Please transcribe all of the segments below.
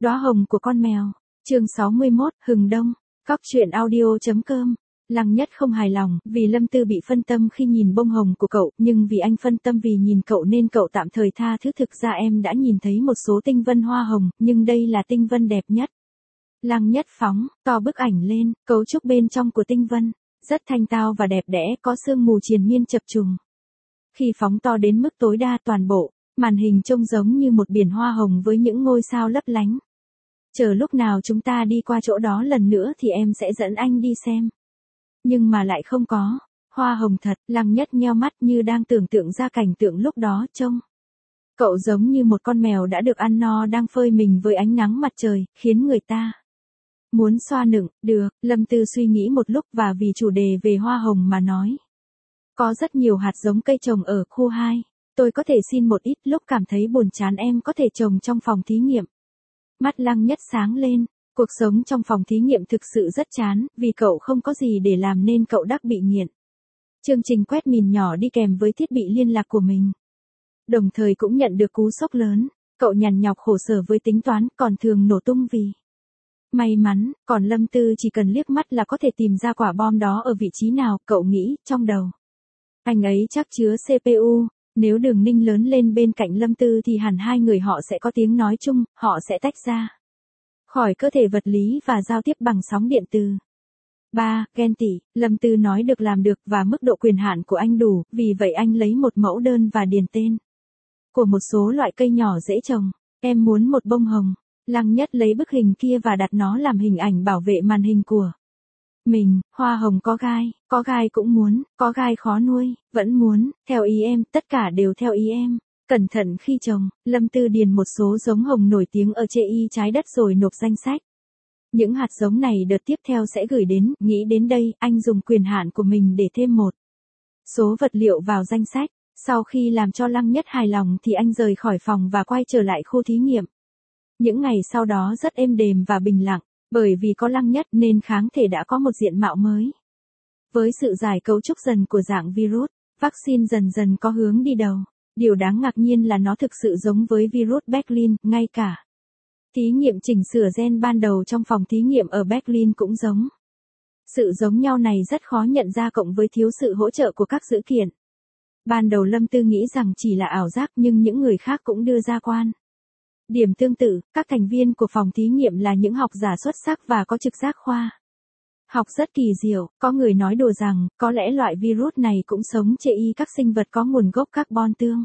Đóa hồng của con mèo. Chương 61, Hừng Đông. Cóc truyện audio.com. Lăng Nhất không hài lòng, vì Lâm Tư bị phân tâm khi nhìn bông hồng của cậu, nhưng vì anh phân tâm vì nhìn cậu nên cậu tạm thời tha thứ. Thực ra em đã nhìn thấy một số tinh vân hoa hồng, nhưng đây là tinh vân đẹp nhất. Lăng Nhất phóng to bức ảnh lên, cấu trúc bên trong của tinh vân rất thanh tao và đẹp đẽ, có sương mù triền miên chập trùng. Khi phóng to đến mức tối đa toàn bộ, màn hình trông giống như một biển hoa hồng với những ngôi sao lấp lánh. Chờ lúc nào chúng ta đi qua chỗ đó lần nữa thì em sẽ dẫn anh đi xem. Nhưng mà lại không có hoa hồng thật. Lăng Nhất nheo mắt như đang tưởng tượng ra cảnh tượng lúc đó trông. Cậu giống như một con mèo đã được ăn no đang phơi mình với ánh nắng mặt trời, khiến người ta muốn xoa nựng. Được, Lâm Tư suy nghĩ một lúc và vì chủ đề về hoa hồng mà nói. Có rất nhiều hạt giống cây trồng ở khu 2. Tôi có thể xin một ít, lúc cảm thấy buồn chán em có thể trồng trong phòng thí nghiệm. Mắt Lăng Nhất sáng lên. Cuộc sống trong phòng thí nghiệm thực sự rất chán, vì cậu không có gì để làm nên cậu đắc bị nghiện. Chương trình quét mìn nhỏ đi kèm với thiết bị liên lạc của mình. Đồng thời cũng nhận được cú sốc lớn. Cậu nhằn nhọc khổ sở với tính toán, còn thường nổ tung vì may mắn, còn Lâm Tư chỉ cần liếc mắt là có thể tìm ra quả bom đó ở vị trí nào. Cậu nghĩ trong đầu, anh ấy chắc chứa CPU. Nếu Đường Ninh lớn lên bên cạnh Lâm Tư thì hẳn hai người họ sẽ có tiếng nói chung, họ sẽ tách ra khỏi cơ thể vật lý và giao tiếp bằng sóng điện từ. 3. Ghen tị. Lâm Tư nói được làm được và mức độ quyền hạn của anh đủ, vì vậy anh lấy một mẫu đơn và điền tên của một số loại cây nhỏ dễ trồng. Em muốn một bông hồng. Lăng Nhất lấy bức hình kia và đặt nó làm hình ảnh bảo vệ màn hình của mình. Hoa hồng có gai cũng muốn, có gai khó nuôi, vẫn muốn, theo ý em, tất cả đều theo ý em. Cẩn thận khi trồng. Lâm Tư điền một số giống hồng nổi tiếng ở chê y trái đất rồi nộp danh sách. Những hạt giống này đợt tiếp theo sẽ gửi đến. Nghĩ đến đây, anh dùng quyền hạn của mình để thêm một số vật liệu vào danh sách. Sau khi làm cho Lăng Nhất hài lòng thì anh rời khỏi phòng và quay trở lại khu thí nghiệm. Những ngày sau đó rất êm đềm và bình lặng, bởi vì có Lăng Nhất nên kháng thể đã có một diện mạo mới. Với sự giải cấu trúc dần của dạng virus, vaccine dần dần có hướng đi đầu. Điều đáng ngạc nhiên là nó thực sự giống với virus Berlin, ngay cả thí nghiệm chỉnh sửa gen ban đầu trong phòng thí nghiệm ở Berlin cũng giống. Sự giống nhau này rất khó nhận ra cộng với thiếu sự hỗ trợ của các dữ kiện. Ban đầu Lâm Tư nghĩ rằng chỉ là ảo giác, nhưng những người khác cũng đưa ra quan điểm tương tự. Các thành viên của phòng thí nghiệm là những học giả xuất sắc và có trực giác khoa học rất kỳ diệu. Có người nói đùa rằng, có lẽ loại virus này cũng sống chê y các sinh vật có nguồn gốc carbon tương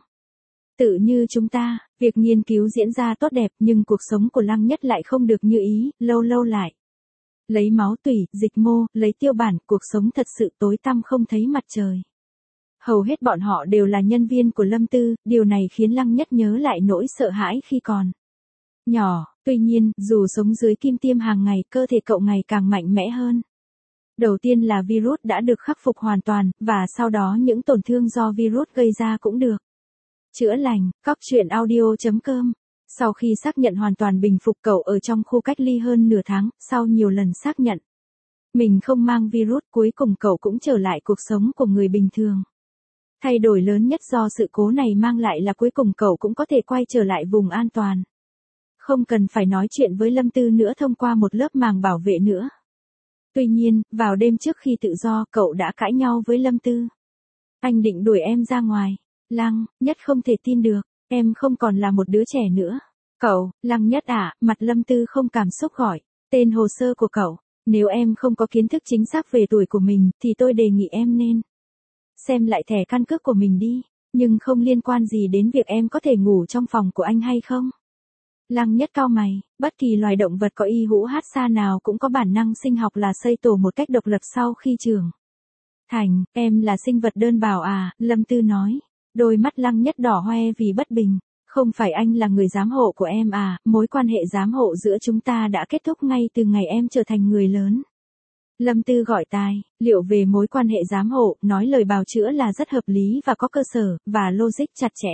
tự như chúng ta. Việc nghiên cứu diễn ra tốt đẹp, nhưng cuộc sống của Lăng Nhất lại không được như ý. Lâu lâu lại lấy máu tủy, dịch mô, lấy tiêu bản. Cuộc sống thật sự tối tăm không thấy mặt trời. Hầu hết bọn họ đều là nhân viên của Lâm Tư. Điều này khiến Lăng Nhất nhớ lại nỗi sợ hãi khi còn nhỏ. Tuy nhiên, dù sống dưới kim tiêm hàng ngày, cơ thể cậu ngày càng mạnh mẽ hơn. Đầu tiên là virus đã được khắc phục hoàn toàn, và sau đó những tổn thương do virus gây ra cũng được chữa lành. Cóc truyện audio.com. Sau khi xác nhận hoàn toàn bình phục, cậu ở trong khu cách ly hơn nửa tháng. Sau nhiều lần xác nhận mình không mang virus, cuối cùng cậu cũng trở lại cuộc sống của người bình thường. Thay đổi lớn nhất do sự cố này mang lại là cuối cùng cậu cũng có thể quay trở lại vùng an toàn. Không cần phải nói chuyện với Lâm Tư nữa thông qua một lớp màng bảo vệ nữa. Tuy nhiên, vào đêm trước khi tự do, cậu đã cãi nhau với Lâm Tư. Anh định đuổi em ra ngoài. Lăng Nhất không thể tin được, em không còn là một đứa trẻ nữa. Cậu, Lăng Nhất à, mặt Lâm Tư không cảm xúc gọi tên hồ sơ của cậu. Nếu em không có kiến thức chính xác về tuổi của mình, thì tôi đề nghị em nên xem lại thẻ căn cước của mình đi. Nhưng không liên quan gì đến việc em có thể ngủ trong phòng của anh hay không. Lăng Nhất cau mày. Bất kỳ loài động vật có y hũ hát xa nào cũng có bản năng sinh học là xây tổ một cách độc lập sau khi trưởng thành. Em là sinh vật đơn bào à, Lâm Tư nói. Đôi mắt Lăng Nhất đỏ hoe vì bất bình. Không phải anh là người giám hộ của em à, mối quan hệ giám hộ giữa chúng ta đã kết thúc ngay từ ngày em trở thành người lớn. Lâm Tư gọi tai, liệu về mối quan hệ giám hộ, nói lời bào chữa là rất hợp lý và có cơ sở, và logic chặt chẽ.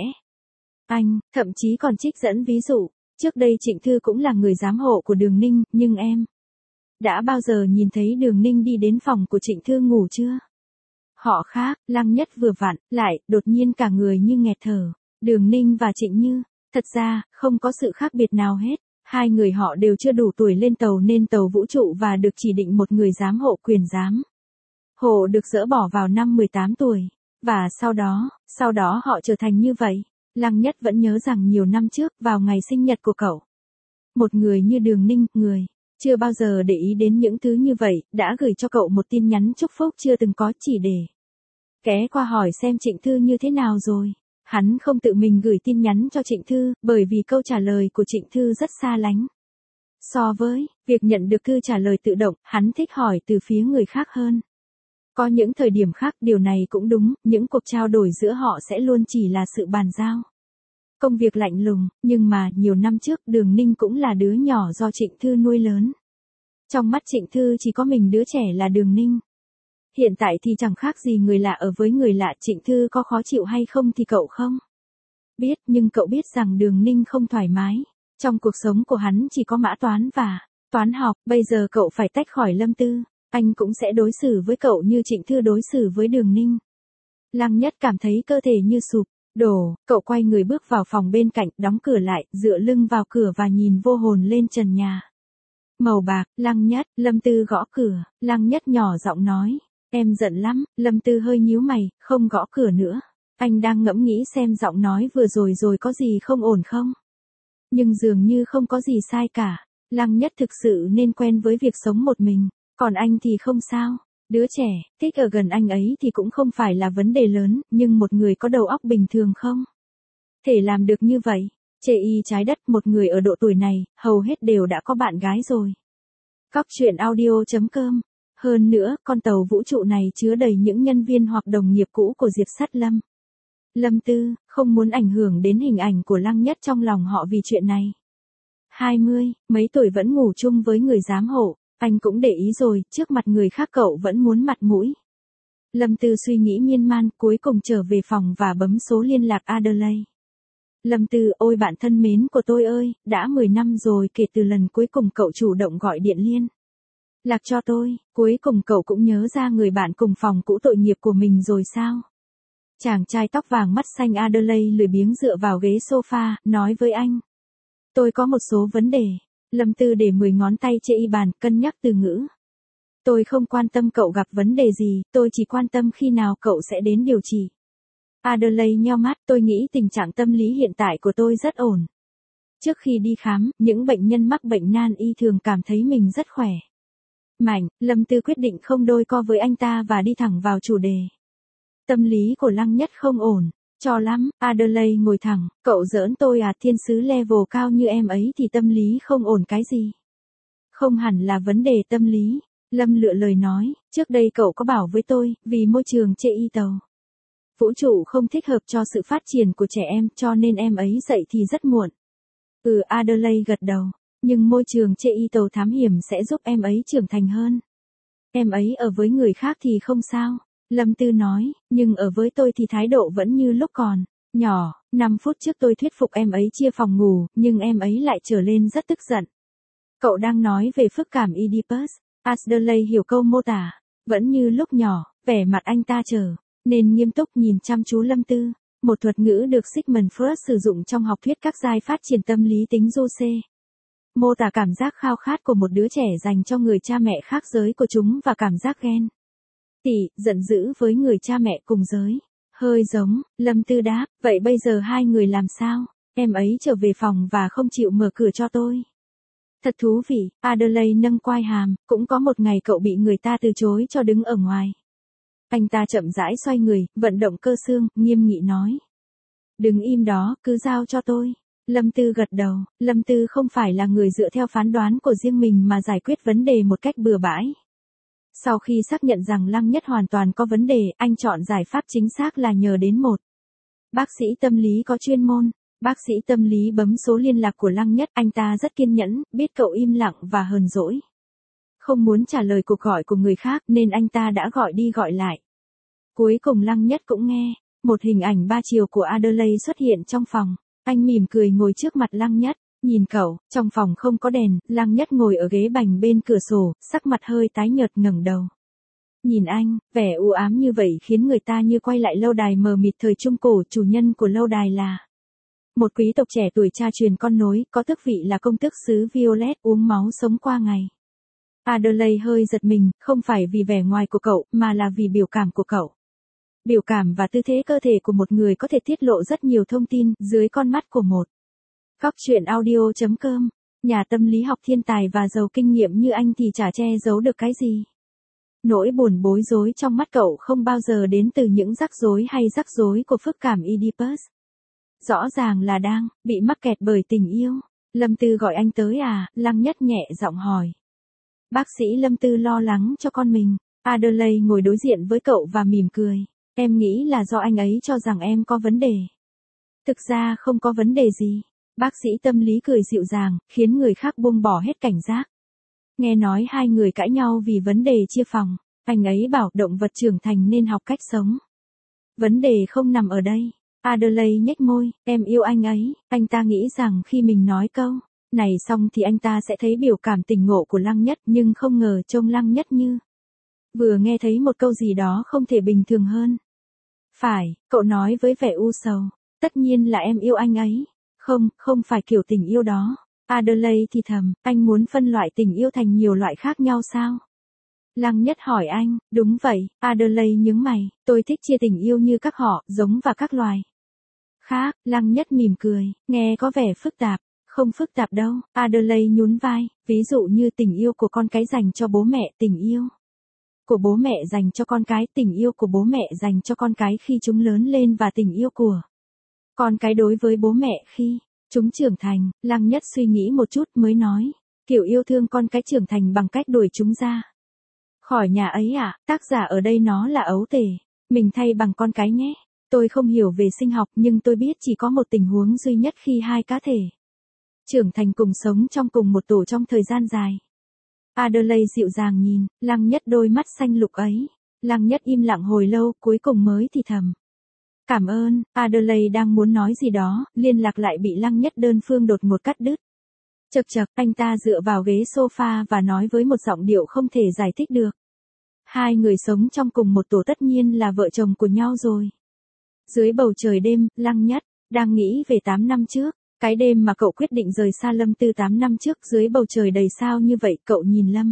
Anh, thậm chí còn trích dẫn ví dụ, trước đây Trịnh Thư cũng là người giám hộ của Đường Ninh, nhưng em đã bao giờ nhìn thấy Đường Ninh đi đến phòng của Trịnh Thư ngủ chưa? Họ khác. Lăng Nhất vừa vặn, lại, đột nhiên cả người như nghẹt thở. Đường Ninh và Trịnh Như, thật ra, không có sự khác biệt nào hết. Hai người họ đều chưa đủ tuổi lên tàu nên tàu vũ trụ và được chỉ định một người giám hộ quyền giám. Hộ được dỡ bỏ vào năm 18 tuổi. Và sau đó họ trở thành như vậy. Lăng Nhất vẫn nhớ rằng nhiều năm trước, vào ngày sinh nhật của cậu. Một người như Đường Ninh, người chưa bao giờ để ý đến những thứ như vậy, đã gửi cho cậu một tin nhắn chúc phúc chưa từng có chỉ để ghé qua hỏi xem Trịnh Thư như thế nào rồi. Hắn không tự mình gửi tin nhắn cho Trịnh Thư, bởi vì câu trả lời của Trịnh Thư rất xa lánh. So với việc nhận được thư trả lời tự động, hắn thích hỏi từ phía người khác hơn. Có những thời điểm khác điều này cũng đúng, những cuộc trao đổi giữa họ sẽ luôn chỉ là sự bàn giao. Công việc lạnh lùng, nhưng mà nhiều năm trước Đường Ninh cũng là đứa nhỏ do Trịnh Thư nuôi lớn. Trong mắt Trịnh Thư chỉ có mình đứa trẻ là Đường Ninh. Hiện tại thì chẳng khác gì người lạ ở với người lạ. Trịnh Thư có khó chịu hay không thì cậu không biết, nhưng cậu biết rằng Đường Ninh không thoải mái. Trong cuộc sống của hắn chỉ có mã toán và toán học, bây giờ cậu phải tách khỏi Lâm Tư. Anh cũng sẽ đối xử với cậu như Trịnh Thư đối xử với Đường Ninh. Lăng Nhất cảm thấy cơ thể như sụp đổ, cậu quay người bước vào phòng bên cạnh, đóng cửa lại, dựa lưng vào cửa và nhìn vô hồn lên trần nhà. Màu bạc, Lăng Nhất, Lâm Tư gõ cửa, Lăng Nhất nhỏ giọng nói, em giận lắm. Lâm Tư hơi nhíu mày, không gõ cửa nữa. Anh đang ngẫm nghĩ xem giọng nói vừa rồi có gì không ổn không. Nhưng dường như không có gì sai cả. Lăng Nhất thực sự nên quen với việc sống một mình, còn anh thì không sao. Đứa trẻ, thích ở gần anh ấy thì cũng không phải là vấn đề lớn, nhưng một người có đầu óc bình thường không thể làm được như vậy. Chê y trái đất, một người ở độ tuổi này, hầu hết đều đã có bạn gái rồi. Cóc truyện audio.com. Hơn nữa, con tàu vũ trụ này chứa đầy những nhân viên hoặc đồng nghiệp cũ của Diệp Sắt Lâm. Lâm Tư, không muốn ảnh hưởng đến hình ảnh của Lăng Nhất trong lòng họ vì chuyện này. 20, mấy tuổi vẫn ngủ chung với người giám hộ, anh cũng để ý rồi, trước mặt người khác cậu vẫn muốn mặt mũi. Lâm Tư suy nghĩ miên man, cuối cùng trở về phòng và bấm số liên lạc Adelaide. Lâm Tư, ôi bạn thân mến của tôi ơi, đã 10 năm rồi kể từ lần cuối cùng cậu chủ động gọi điện liên lạc cho tôi, cuối cùng cậu cũng nhớ ra người bạn cùng phòng cũ tội nghiệp của mình rồi sao? Chàng trai tóc vàng mắt xanh Adelaide lười biếng dựa vào ghế sofa, nói với anh. Tôi có một số vấn đề. Lâm Tư để 10 ngón tay trên y bàn, cân nhắc từ ngữ. Tôi không quan tâm cậu gặp vấn đề gì, tôi chỉ quan tâm khi nào cậu sẽ đến điều trị. Adelaide nheo mắt, tôi nghĩ tình trạng tâm lý hiện tại của tôi rất ổn. Trước khi đi khám, những bệnh nhân mắc bệnh nan y thường cảm thấy mình rất khỏe mạnh. Lâm Tư quyết định không đôi co với anh ta và đi thẳng vào chủ đề. Tâm lý của Lăng Nhất không ổn cho lắm. Adelaide ngồi thẳng, cậu giỡn tôi à, thiên sứ level cao như em ấy thì tâm lý không ổn cái gì. Không hẳn là vấn đề tâm lý. Lâm lựa lời nói, trước đây cậu có bảo với tôi, vì môi trường chê y tàu vũ trụ không thích hợp cho sự phát triển của trẻ em, cho nên em ấy dậy thì rất muộn. Adelaide gật đầu, nhưng môi trường chê y tàu thám hiểm sẽ giúp em ấy trưởng thành hơn. Em ấy ở với người khác thì không sao. Lâm Tư nói, nhưng ở với tôi thì thái độ vẫn như lúc còn nhỏ. 5 phút trước tôi thuyết phục em ấy chia phòng ngủ, nhưng em ấy lại trở lên rất tức giận. Cậu đang nói về phức cảm Oedipus. Adelaide hiểu câu mô tả, vẫn như lúc nhỏ, vẻ mặt anh ta trở nên nghiêm túc nhìn chăm chú Lâm Tư. Một thuật ngữ được Sigmund Freud sử dụng trong học thuyết các giai phát triển tâm lý tính Jose. Mô tả cảm giác khao khát của một đứa trẻ dành cho người cha mẹ khác giới của chúng và cảm giác ghen tị, giận dữ với người cha mẹ cùng giới. Hơi giống, Lâm Tư đáp, vậy bây giờ hai người làm sao? Em ấy trở về phòng và không chịu mở cửa cho tôi. Thật thú vị, Adelaide nâng quai hàm, cũng có một ngày cậu bị người ta từ chối cho đứng ở ngoài. Anh ta chậm rãi xoay người, vận động cơ xương, nghiêm nghị nói. Đừng im đó, cứ giao cho tôi. Lâm Tư gật đầu, Lâm Tư không phải là người dựa theo phán đoán của riêng mình mà giải quyết vấn đề một cách bừa bãi. Sau khi xác nhận rằng Lăng Nhất hoàn toàn có vấn đề, anh chọn giải pháp chính xác là nhờ đến một bác sĩ tâm lý có chuyên môn. Bác sĩ tâm lý bấm số liên lạc của Lăng Nhất, anh ta rất kiên nhẫn, biết cậu im lặng và hờn dỗi. Không muốn trả lời cuộc gọi của người khác nên anh ta đã gọi đi gọi lại. Cuối cùng Lăng Nhất cũng nghe, một hình ảnh 3 chiều của Adelaide xuất hiện trong phòng. Anh mỉm cười ngồi trước mặt Lăng Nhất, nhìn cậu, trong phòng không có đèn, Lăng Nhất ngồi ở ghế bành bên cửa sổ, sắc mặt hơi tái nhợt ngẩng đầu. Nhìn anh, vẻ u ám như vậy khiến người ta như quay lại lâu đài mờ mịt thời Trung Cổ, chủ nhân của lâu đài là Một quý tộc trẻ tuổi cha truyền con nối, có tước vị là công tước xứ Violet uống máu sống qua ngày. Adelaide hơi giật mình, không phải vì vẻ ngoài của cậu, mà là vì biểu cảm của cậu. Biểu cảm và tư thế cơ thể của một người có thể tiết lộ rất nhiều thông tin, dưới con mắt của một. Góc truyện audio.com, nhà tâm lý học thiên tài và giàu kinh nghiệm như anh thì chả che giấu được cái gì. Nỗi buồn bối rối trong mắt cậu không bao giờ đến từ những rắc rối hay rắc rối của phức cảm Oedipus. Rõ ràng là đang bị mắc kẹt bởi tình yêu. Lâm Tư gọi anh tới à? Lăng Nhất nhẹ giọng hỏi. Bác sĩ Lâm Tư lo lắng cho con mình. Adelaide ngồi đối diện với cậu và mỉm cười. Em nghĩ là do anh ấy cho rằng em có vấn đề. Thực ra không có vấn đề gì. Bác sĩ tâm lý cười dịu dàng, khiến người khác buông bỏ hết cảnh giác. Nghe nói hai người cãi nhau vì vấn đề chia phòng. Anh ấy bảo động vật trưởng thành nên học cách sống. Vấn đề không nằm ở đây. Adelaide nhếch môi, em yêu anh ấy. Anh ta nghĩ rằng khi mình nói câu này xong thì anh ta sẽ thấy biểu cảm tỉnh ngộ của Lăng Nhất, nhưng không ngờ trông Lăng Nhất như vừa nghe thấy một câu gì đó không thể bình thường hơn. Phải, cậu nói với vẻ u sầu. Tất nhiên là em yêu anh ấy. Không, không phải kiểu tình yêu đó. Adelaide thì thầm, anh muốn phân loại tình yêu thành nhiều loại khác nhau sao? Lăng Nhất hỏi anh, đúng vậy. Adelaide nhướng mày, tôi thích chia tình yêu như các họ, giống và các loài khác. Lăng Nhất mỉm cười, nghe có vẻ phức tạp. Không phức tạp đâu. Adelaide nhún vai, ví dụ như tình yêu của con cái dành cho bố mẹ, tình yêu của bố mẹ dành cho con cái, tình yêu của bố mẹ dành cho con cái khi chúng lớn lên và tình yêu của con cái đối với bố mẹ khi chúng trưởng thành. Lăng Nhất suy nghĩ một chút mới nói, kiểu yêu thương con cái trưởng thành bằng cách đuổi chúng ra khỏi nhà ấy à? Tác giả ở đây nó là ấu tể. Mình thay bằng con cái nhé. Tôi không hiểu về sinh học nhưng tôi biết chỉ có một tình huống duy nhất khi hai cá thể trưởng thành cùng sống trong cùng một tổ trong thời gian dài. Adelaide dịu dàng nhìn Lăng Nhất đôi mắt xanh lục ấy. Lăng Nhất im lặng hồi lâu, cuối cùng mới thì thầm. Cảm ơn. Adelaide đang muốn nói gì đó, liên lạc lại bị Lăng Nhất đơn phương đột ngột cắt đứt. Chậc chậc, anh ta dựa vào ghế sofa và nói với một giọng điệu không thể giải thích được. Hai người sống trong cùng một tổ tất nhiên là vợ chồng của nhau rồi. Dưới bầu trời đêm, Lăng Nhất đang nghĩ về 8 năm trước. Cái đêm mà cậu quyết định rời xa Lâm Tư 8 năm trước, dưới bầu trời đầy sao như vậy, cậu nhìn Lâm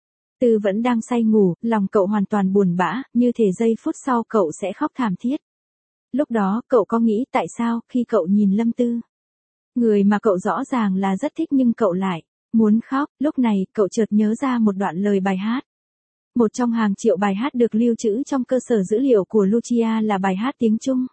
Tư vẫn đang say ngủ, lòng cậu hoàn toàn buồn bã, như thể giây phút sau cậu sẽ khóc thảm thiết. Lúc đó, cậu có nghĩ tại sao khi cậu nhìn Lâm Tư, người mà cậu rõ ràng là rất thích nhưng cậu lại muốn khóc. Lúc này, cậu chợt nhớ ra một đoạn lời bài hát. Một trong hàng triệu bài hát được lưu trữ trong cơ sở dữ liệu của Lucia là bài hát tiếng Trung.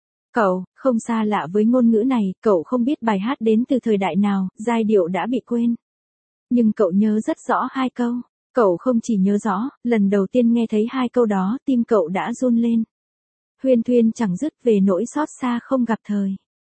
Cậu không xa lạ với ngôn ngữ này, cậu không biết bài hát đến từ thời đại nào, giai điệu đã bị quên. Nhưng cậu nhớ rất rõ hai câu. Cậu không chỉ nhớ rõ, lần đầu tiên nghe thấy hai câu đó, tim cậu đã run lên. Huyên thuyên chẳng dứt về nỗi xót xa không gặp thời.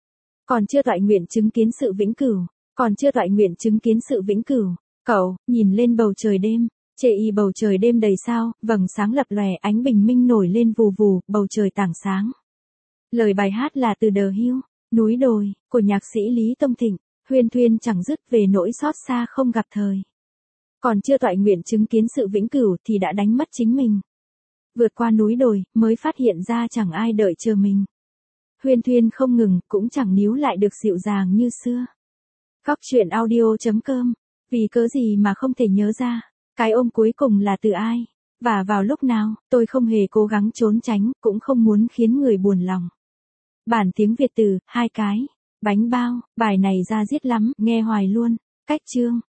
Còn chưa toại nguyện chứng kiến sự vĩnh cửu. Còn chưa toại nguyện chứng kiến sự vĩnh cửu. Cậu nhìn lên bầu trời đêm. Chê y bầu trời đêm đầy sao, vầng sáng lập lòe, ánh bình minh nổi lên vù vù, bầu trời tảng sáng. Lời bài hát là từ The Hill, núi đồi, của nhạc sĩ Lý Tông Thịnh. Huyên thuyên chẳng dứt về nỗi xót xa không gặp thời. Còn chưa toại nguyện chứng kiến sự vĩnh cửu thì đã đánh mất chính mình. Vượt qua núi đồi, mới phát hiện ra chẳng ai đợi chờ mình. Huyên thuyên không ngừng, cũng chẳng níu lại được dịu dàng như xưa. Góc truyện audio.com, vì cớ gì mà không thể nhớ ra, cái ôm cuối cùng là từ ai, và vào lúc nào, tôi không hề cố gắng trốn tránh, cũng không muốn khiến người buồn lòng. Bản tiếng Việt từ, 2 cái, bánh bao, bài này ra diết lắm, nghe hoài luôn. Cách chương.